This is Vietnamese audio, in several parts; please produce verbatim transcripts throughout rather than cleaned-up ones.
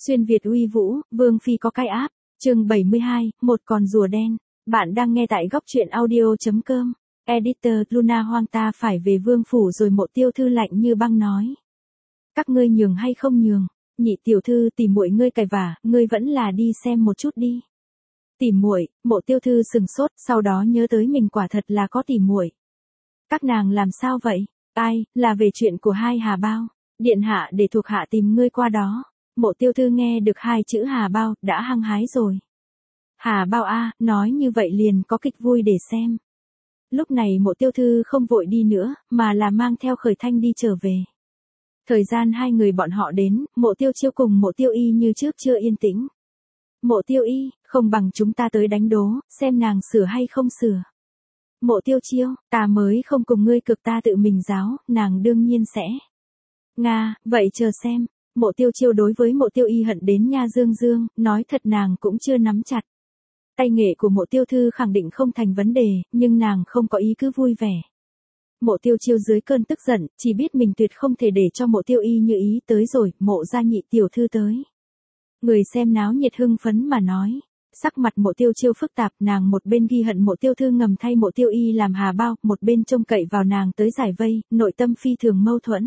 Xuyên Việt uy vũ, Vương Phi có cái áp, chương bảy mươi hai, một con rùa đen. Bạn đang nghe tại góc truyện audio.com. Editor Luna Hoang ta phải về vương phủ rồi. Mộ Tiêu Thư lạnh như băng nói. Các ngươi nhường hay không nhường? Nhị tiểu thư tỉ muội ngươi cày vả, ngươi vẫn là đi xem một chút đi. Tỉ muội, Mộ Tiêu Thư sừng sốt, sau đó nhớ tới mình quả thật là có tỉ muội. Các nàng làm sao vậy? Ai, là về chuyện của hai Hà Bao. Điện hạ để thuộc hạ tìm ngươi qua đó. Mộ Tiêu Thư nghe được hai chữ Hà Bao, đã hăng hái rồi. Hà Bao a, nói như vậy liền có kịch vui để xem. Lúc này Mộ Tiêu Thư không vội đi nữa, mà là mang theo Khởi Thanh đi trở về. Thời gian hai người bọn họ đến, Mộ Tiêu Chiêu cùng Mộ Tiêu Y như trước chưa yên tĩnh. Mộ Tiêu Y, không bằng chúng ta tới đánh đố, xem nàng sửa hay không sửa. Mộ Tiêu Chiêu, ta mới không cùng ngươi cực, ta tự mình giáo, nàng đương nhiên sẽ. Nga, vậy chờ xem. Mộ Tiêu Chiêu đối với Mộ Tiêu Y hận đến nha dương dương, nói thật nàng cũng chưa nắm chặt. Tay nghệ của Mộ Tiêu Thư khẳng định không thành vấn đề, nhưng nàng không có ý cứ vui vẻ. Mộ Tiêu Chiêu dưới cơn tức giận, chỉ biết mình tuyệt không thể để cho Mộ Tiêu Y như ý tới rồi, Mộ gia nhị tiểu thư tới. Người xem náo nhiệt hưng phấn mà nói. Sắc mặt Mộ Tiêu Chiêu phức tạp, nàng một bên ghi hận Mộ Tiêu Thư ngầm thay Mộ Tiêu Y làm Hà Bao, một bên trông cậy vào nàng tới giải vây, nội tâm phi thường mâu thuẫn.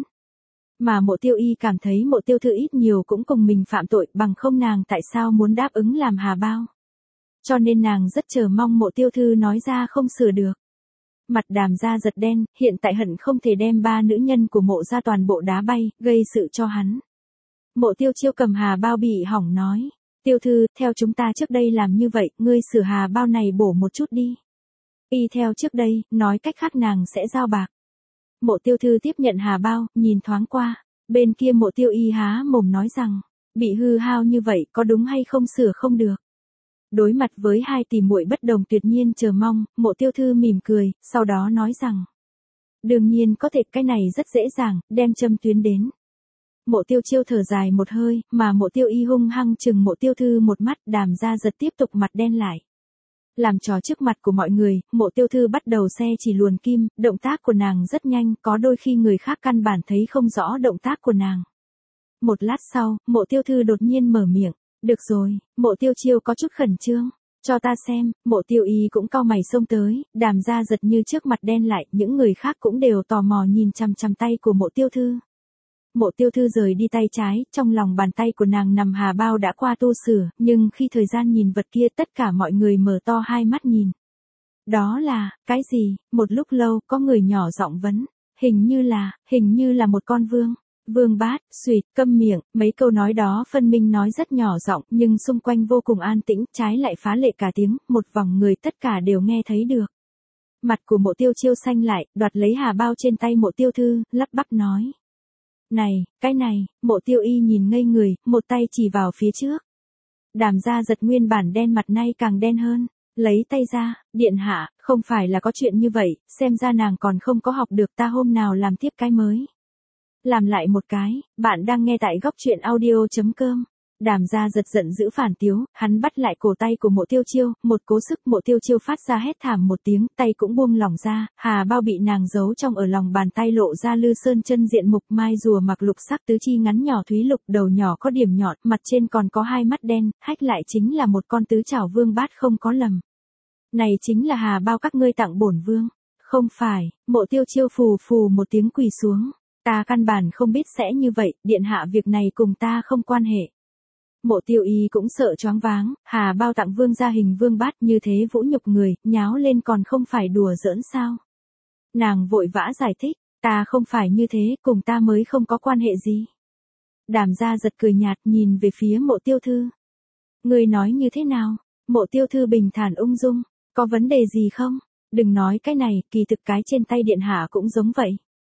Mà Mộ Tiêu Y cảm thấy Mộ Tiêu Thư ít nhiều cũng cùng mình phạm tội, bằng không nàng tại sao muốn đáp ứng làm Hà Bao. Cho nên nàng rất chờ mong Mộ Tiêu Thư nói ra không sửa được. Mặt Đàm gia giật đen, hiện tại hận không thể đem ba nữ nhân của Mộ gia toàn bộ đá bay, gây sự cho hắn. Mộ Tiêu Chiêu cầm Hà Bao bị hỏng nói. Tiêu Thư, theo chúng ta trước đây làm như vậy, ngươi sửa Hà Bao này bổ một chút đi. Y theo trước đây, nói cách khác nàng sẽ giao bạc. Mộ Tiêu Thư tiếp nhận Hà Bao, nhìn thoáng qua. Bên kia Mộ Tiêu Y há mồm nói rằng, bị hư hao như vậy có đúng hay không sửa không được. Đối mặt với hai tỷ muội bất đồng tuyệt nhiên chờ mong, Mộ Tiêu Thư mỉm cười, sau đó nói rằng. Đương nhiên có thể, cái này rất dễ dàng, đem châm tuyến đến. Mộ Tiêu Chiêu thở dài một hơi, mà Mộ Tiêu Y hung hăng chừng Mộ Tiêu Thư một mắt, Đàm gia giật tiếp tục mặt đen lại. Làm trò trước mặt của mọi người, Mộ Tiêu Thư bắt đầu xe chỉ luồn kim, động tác của nàng rất nhanh, có đôi khi người khác căn bản thấy không rõ động tác của nàng. Một lát sau, Mộ Tiêu Thư đột nhiên mở miệng, được rồi, Mộ Tiêu Chiêu có chút khẩn trương, cho ta xem. Mộ Tiêu Y cũng cau mày xông tới, Đàm gia giật như trước mặt đen lại, những người khác cũng đều tò mò nhìn chằm chằm tay của Mộ Tiêu Thư. Mộ Tiêu Thư rời đi tay trái, trong lòng bàn tay của nàng nằm Hà Bao đã qua tu sửa, nhưng khi thời gian nhìn vật kia tất cả mọi người mở to hai mắt nhìn. Đó là, cái gì? Một lúc lâu, có người nhỏ giọng vấn, hình như là, hình như là một con vương. Vương Bát, suýt, câm miệng, mấy câu nói đó phân minh nói rất nhỏ giọng, nhưng xung quanh vô cùng an tĩnh, trái lại phá lệ cả tiếng, một vòng người tất cả đều nghe thấy được. Mặt của Mộ Tiêu Chiêu xanh lại, đoạt lấy Hà Bao trên tay Mộ Tiêu Thư, lắp bắp nói. Này, cái này, Mộ Tiêu Y nhìn ngây người, một tay chỉ vào phía trước. Đàm gia giật nguyên bản đen mặt nay càng đen hơn, lấy tay ra, điện hạ, không phải là có chuyện như vậy, xem ra nàng còn không có học được, ta hôm nào làm tiếp cái mới. Làm lại một cái, bạn đang nghe tại góc truyện audio.com. Đàm gia giật giận dữ phản tiếu, hắn bắt lại cổ tay của Mộ Tiêu Chiêu, một cố sức Mộ Tiêu Chiêu phát ra hét thảm một tiếng, tay cũng buông lỏng ra, Hà Bao bị nàng giấu trong ở lòng bàn tay lộ ra lư sơn chân diện mục mai rùa mặc lục sắc tứ chi ngắn nhỏ thúy lục, đầu nhỏ có điểm nhọn, mặt trên còn có hai mắt đen, hách lại chính là một con tứ trảo vương bát không có lầm. Này chính là Hà Bao các ngươi tặng bổn vương. Không phải, Mộ Tiêu Chiêu phù phù một tiếng quỳ xuống. Ta căn bản không biết sẽ như vậy, điện hạ việc này cùng ta không quan hệ. Mộ Tiêu Y cũng sợ choáng váng, Hà Bao tặng vương gia hình vương bát như thế vũ nhục người, nháo lên còn không phải đùa giỡn sao. Nàng vội vã giải thích, ta không phải như thế, cùng ta mới không có quan hệ gì. Đàm gia giật cười nhạt nhìn về phía Mộ Tiêu Thư. Người nói như thế nào? Mộ Tiêu Thư bình thản ung dung, có vấn đề gì không? Đừng nói cái này, kỳ thực cái trên tay điện hạ cũng giống vậy.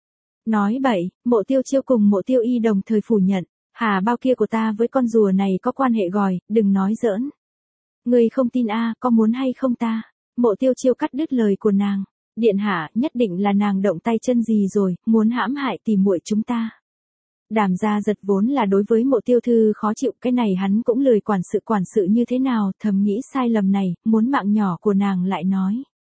Nói bậy, Mộ Tiêu Chiêu cùng Mộ Tiêu Y đồng thời phủ nhận. Hà Bao kia của ta với con rùa này có quan hệ gòi, đừng nói giỡn. Ngươi không tin a, có muốn hay không ta? Mộ Tiêu Chiêu cắt đứt lời của nàng. Điện hạ, nhất định là nàng động tay chân gì rồi, muốn hãm hại tỉ muội chúng ta. Đàm gia giật vốn là đối với Mộ Tiêu Thư khó chịu, cái này hắn cũng lười quản sự quản sự như thế nào, thầm nghĩ sai lầm này, muốn mạng nhỏ của nàng lại nói.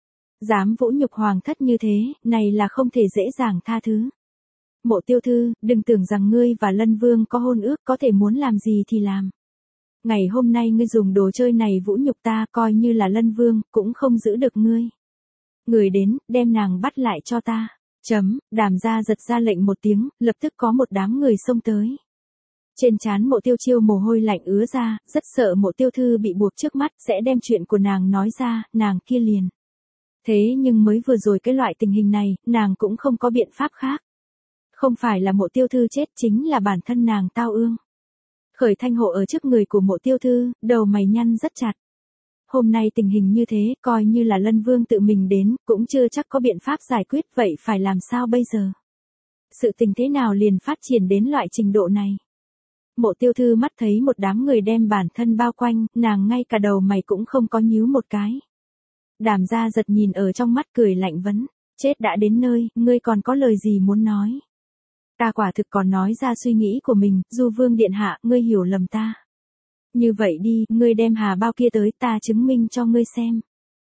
Dám vũ nhục hoàng thất như thế, này là không thể dễ dàng tha thứ. Mộ Tiêu Thư, đừng tưởng rằng ngươi và Lân Vương có hôn ước, có thể muốn làm gì thì làm. Ngày hôm nay ngươi dùng đồ chơi này vũ nhục ta, coi như là Lân Vương, cũng không giữ được ngươi. Người đến, đem nàng bắt lại cho ta. Chấm, Đàm gia giật ra lệnh một tiếng, lập tức có một đám người xông tới. Trên trán Mộ Tiêu Chiêu mồ hôi lạnh ứa ra, rất sợ Mộ Tiêu Thư bị buộc trước mắt, sẽ đem chuyện của nàng nói ra, nàng kia liền. Thế nhưng mới vừa rồi cái loại tình hình này, nàng cũng không có biện pháp khác. Không phải là Mộ Tiêu Thư chết, chính là bản thân nàng tao ương. Khởi Thanh hộ ở trước người của Mộ Tiêu Thư, đầu mày nhăn rất chặt. Hôm nay tình hình như thế, coi như là Lân Vương tự mình đến, cũng chưa chắc có biện pháp giải quyết, vậy phải làm sao bây giờ? Sự tình thế nào liền phát triển đến loại trình độ này? Mộ Tiêu Thư mắt thấy một đám người đem bản thân bao quanh, nàng ngay cả đầu mày cũng không có nhíu một cái. Đàm gia giật nhìn ở trong mắt cười lạnh vấn, chết đã đến nơi, ngươi còn có lời gì muốn nói? Ta quả thực còn nói ra suy nghĩ của mình, Du Vương điện hạ, ngươi hiểu lầm ta. Như vậy đi, ngươi đem hà bao kia tới, ta chứng minh cho ngươi xem.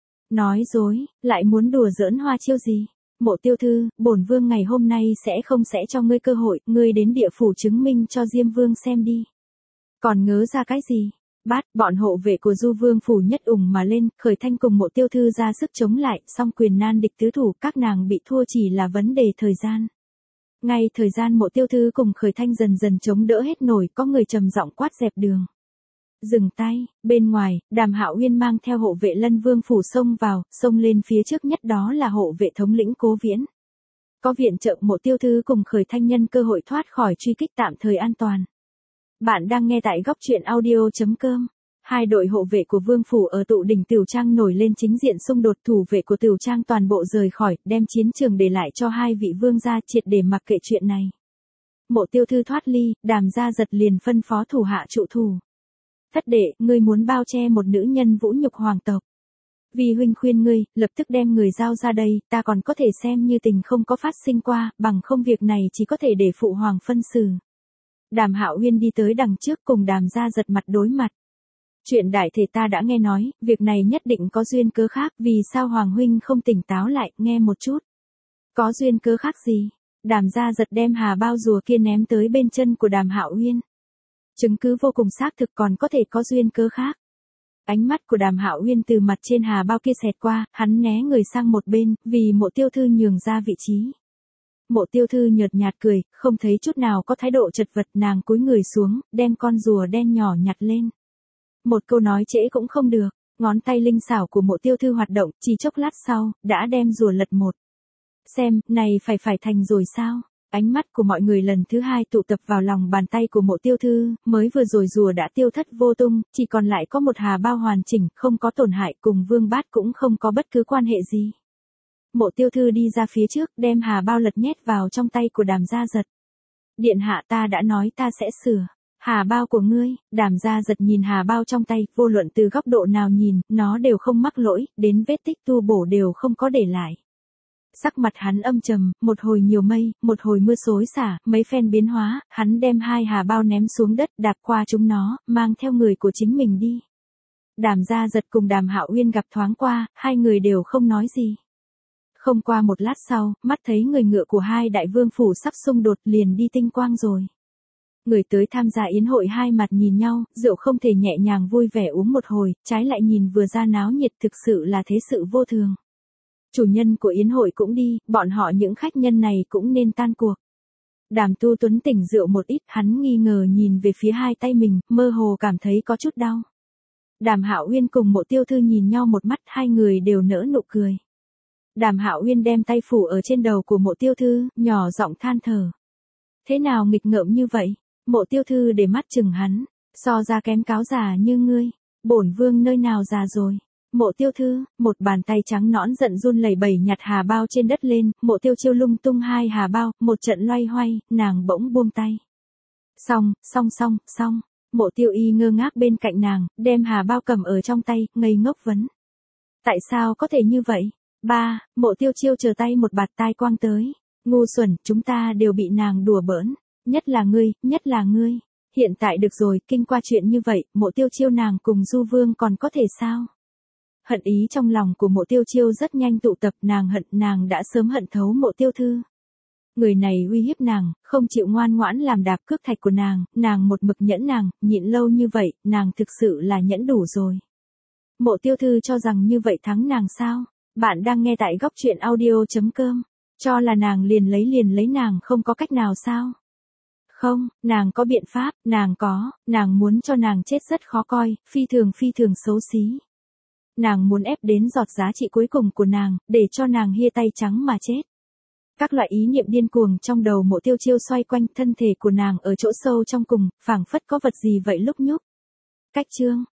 Nói dối, lại muốn đùa giỡn hoa chiêu gì? Mộ Tiêu Thư, bổn vương ngày hôm nay sẽ không sẽ cho ngươi cơ hội, ngươi đến địa phủ chứng minh cho Diêm Vương xem đi. Còn ngớ ra cái gì? Bát, bọn hộ vệ của Du Vương phủ nhất ủng mà lên, Khởi Thanh cùng Mộ Tiêu Thư ra sức chống lại, song quyền nan địch tứ thủ, các nàng bị thua chỉ là vấn đề thời gian. Ngay thời gian Mộ Tiêu Thư cùng Khởi Thanh dần dần chống đỡ hết nổi, có người trầm giọng quát dẹp đường. Dừng tay, bên ngoài, Đàm Hạo Uyên mang theo hộ vệ Lân Vương phủ xông vào, xông lên phía trước nhất đó là hộ vệ thống lĩnh Cố Viễn. Có viện trợ Mộ Tiêu Thư cùng Khởi Thanh nhân cơ hội thoát khỏi truy kích tạm thời an toàn. Bạn đang nghe tại góc truyện audio chấm com. Hai đội hộ vệ của Vương phủ ở tụ đỉnh Tửu Trang nổi lên chính diện xung đột, thủ vệ của Tửu Trang toàn bộ rời khỏi, đem chiến trường để lại cho hai vị vương gia, triệt để mặc kệ chuyện này. Mộ Tiêu Thư thoát ly, Đàm gia giật liền phân phó thủ hạ trụ thủ. Thất đệ, ngươi muốn bao che một nữ nhân vũ nhục hoàng tộc. Vì huynh khuyên ngươi, lập tức đem người giao ra đây, ta còn có thể xem như tình không có phát sinh qua, bằng không việc này chỉ có thể để phụ hoàng phân xử. Đàm Hạo Uyên đi tới đằng trước cùng Đàm gia giật mặt đối mặt. Chuyện đại thể ta đã nghe nói, việc này nhất định có duyên cớ khác, vì sao hoàng huynh không tỉnh táo lại, nghe một chút. Có duyên cớ khác gì? Đàm gia giật đem hà bao rùa kia ném tới bên chân của Đàm Hạo Uyên. Chứng cứ vô cùng xác thực, còn có thể có duyên cớ khác. Ánh mắt của Đàm Hạo Uyên từ mặt trên hà bao kia xẹt qua, hắn né người sang một bên, vì Mộ Tiêu Thư nhường ra vị trí. Mộ Tiêu Thư nhợt nhạt cười, không thấy chút nào có thái độ chật vật, nàng cúi người xuống, đem con rùa đen nhỏ nhặt lên. Một câu nói trễ cũng không được, ngón tay linh xảo của Mộ Tiêu Thư hoạt động, chỉ chốc lát sau, đã đem rùa lật một. Xem, này phải phải thành rồi sao? Ánh mắt của mọi người lần thứ hai tụ tập vào lòng bàn tay của Mộ Tiêu Thư, mới vừa rồi rùa đã tiêu thất vô tung, chỉ còn lại có một hà bao hoàn chỉnh, không có tổn hại, cùng Vương Bát cũng không có bất cứ quan hệ gì. Mộ Tiêu Thư đi ra phía trước, đem hà bao lật nhét vào trong tay của Đàm gia giật. Điện hạ, ta đã nói ta sẽ sửa. Hà bao của ngươi, Đàm gia giật nhìn hà bao trong tay, vô luận từ góc độ nào nhìn, nó đều không mắc lỗi, đến vết tích tu bổ đều không có để lại. Sắc mặt hắn âm trầm, một hồi nhiều mây, một hồi mưa xối xả, mấy phen biến hóa, hắn đem hai hà bao ném xuống đất, đạp qua chúng nó, mang theo người của chính mình đi. Đàm gia giật cùng Đàm Hạo Uyên gặp thoáng qua, hai người đều không nói gì. Không qua một lát sau, mắt thấy người ngựa của hai đại vương phủ sắp xung đột, liền đi tinh quang rồi. Người tới tham gia yến hội hai mặt nhìn nhau, rượu không thể nhẹ nhàng vui vẻ uống một hồi, trái lại nhìn vừa ra náo nhiệt, thực sự là thế sự vô thường. Chủ nhân của yến hội cũng đi, bọn họ những khách nhân này cũng nên tan cuộc. Đàm Tu Tuấn tỉnh rượu một ít, hắn nghi ngờ nhìn về phía hai tay mình, mơ hồ cảm thấy có chút đau. Đàm Hạo Uyên cùng Mộ Tiêu Thư nhìn nhau một mắt, hai người đều nở nụ cười. Đàm Hạo Uyên đem tay phủ ở trên đầu của Mộ Tiêu Thư, nhỏ giọng than thở. Thế nào nghịch ngợm như vậy? Mộ Tiêu Thư để mắt chừng hắn, so ra kém cáo già như ngươi, bổn vương nơi nào già rồi? Mộ Tiêu Thư, một bàn tay trắng nõn giận run lẩy bẩy nhặt hà bao trên đất lên, Mộ Tiêu Chiêu lung tung hai hà bao, một trận loay hoay, nàng bỗng buông tay. Xong, xong xong, xong, Mộ Tiêu Y ngơ ngác bên cạnh nàng, đem hà bao cầm ở trong tay, ngây ngốc vấn. Tại sao có thể như vậy? Ba, Mộ Tiêu Chiêu chờ tay một bạt tai quang tới. Ngu xuẩn, chúng ta đều bị nàng đùa bỡn, nhất là ngươi, nhất là ngươi. Hiện tại được rồi, kinh qua chuyện như vậy, Mộ Tiêu Chiêu nàng cùng Du Vương còn có thể sao? Hận ý trong lòng của Mộ Tiêu Chiêu rất nhanh tụ tập, nàng hận, nàng đã sớm hận thấu Mộ Tiêu Thư. Người này uy hiếp nàng, không chịu ngoan ngoãn làm đạp cước thạch của nàng, nàng một mực nhẫn nàng, nhịn lâu như vậy, nàng thực sự là nhẫn đủ rồi. Mộ Tiêu Thư cho rằng như vậy thắng nàng sao? Bạn đang nghe tại góc truyện audio.com. Cho là nàng liền lấy liền lấy nàng không có cách nào sao? Không, nàng có biện pháp, nàng có, nàng muốn cho nàng chết rất khó coi, phi thường phi thường xấu xí. Nàng muốn ép đến giọt giá trị cuối cùng của nàng, để cho nàng hia tay trắng mà chết. Các loại ý niệm điên cuồng trong đầu Mộ Tiêu Chiêu xoay quanh thân thể của nàng ở chỗ sâu trong cùng, phảng phất có vật gì vậy lúc nhúc. Cách chương,